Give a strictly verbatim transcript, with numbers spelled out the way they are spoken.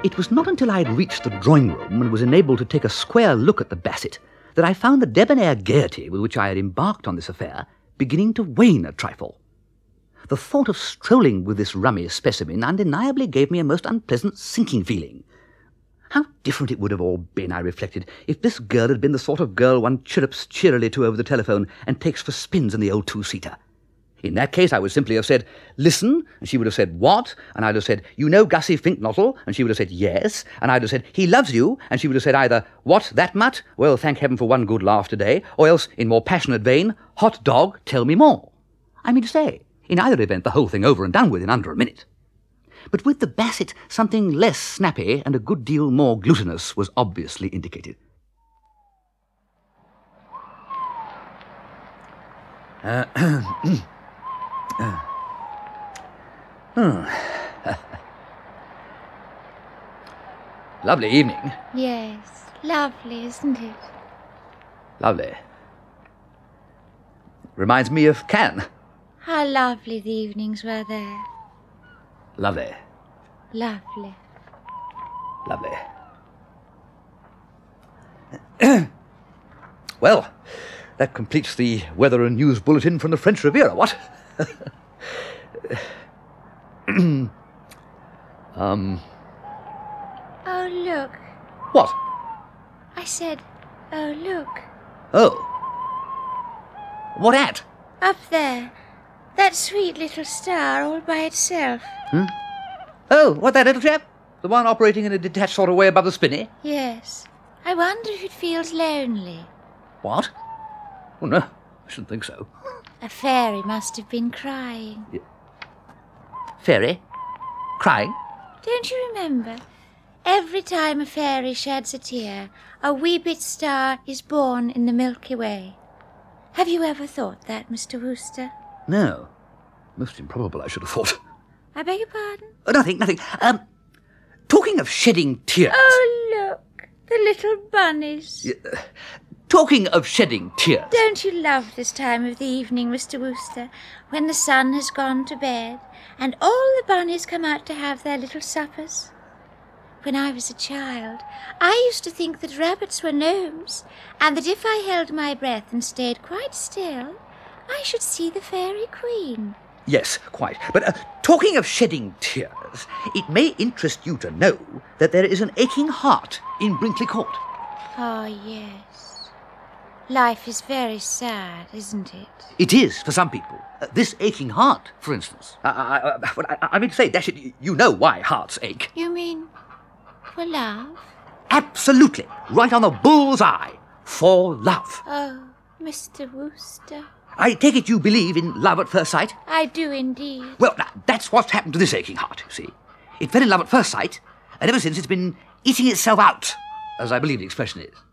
It was not until I had reached the drawing room and was enabled to take a square look at the Bassett that I found the debonair gaiety with which I had embarked on this affair beginning to wane a trifle. The thought of strolling with this rummy specimen undeniably gave me a most unpleasant sinking feeling. How different it would have all been, I reflected, if this girl had been the sort of girl one chirrups cheerily to over the telephone and takes for spins in the old two-seater. In that case, I would simply have said, "Listen," and she would have said, "What?" And I'd have said, "You know Gussie Finknottle?" And she would have said, "Yes." And I'd have said, "He loves you," and she would have said either, "What, that mutt? Well, thank heaven for one good laugh today," or else, in more passionate vein, "Hot dog, tell me more." I mean to say, in either event, the whole thing over and done with in under a minute. But with the Bassett, something less snappy and a good deal more glutinous was obviously indicated. Uh, uh, hmm. Lovely evening. Yes, lovely, isn't it? Lovely. Reminds me of Cannes. How lovely the evenings were there. Lovely. Lovely. Lovely. Well, that completes the weather and news bulletin from the French Riviera, what? um... Oh, look. What? I said, oh, look. Oh. What at? Up there. That sweet little star all by itself. Hmm? Oh, what, that little chap? The one operating in a detached sort of way above the spinney? Yes. I wonder if it feels lonely. What? Oh, no, I shouldn't think so. A fairy must have been crying. Yeah. Fairy? Crying? Don't you remember? Every time a fairy sheds a tear, a wee bit star is born in the Milky Way. Have you ever thought that, Mister Wooster? No. Most improbable, I should have thought. I beg your pardon? Oh, nothing, nothing. Um, talking of shedding tears... Oh, look, the little bunnies. Yeah, uh, talking of shedding tears... Don't you love this time of the evening, Mister Wooster, when the sun has gone to bed and all the bunnies come out to have their little suppers? When I was a child, I used to think that rabbits were gnomes, and that if I held my breath and stayed quite still, I should see the fairy queen. Yes, quite. But uh, talking of shedding tears, it may interest you to know that there is an aching heart in Brinkley Court. Oh, yes. Life is very sad, isn't it? It is, for some people. Uh, this aching heart, for instance. I, I, I, I, I mean to say, dash it, you know why hearts ache. You mean for love? Absolutely. Right on the bull's eye. For love. Oh, Mister Wooster. I take it you believe in love at first sight? I do indeed. Well, now, that's what's happened to this aching heart, you see. It fell in love at first sight, and ever since it's been eating itself out, as I believe the expression is.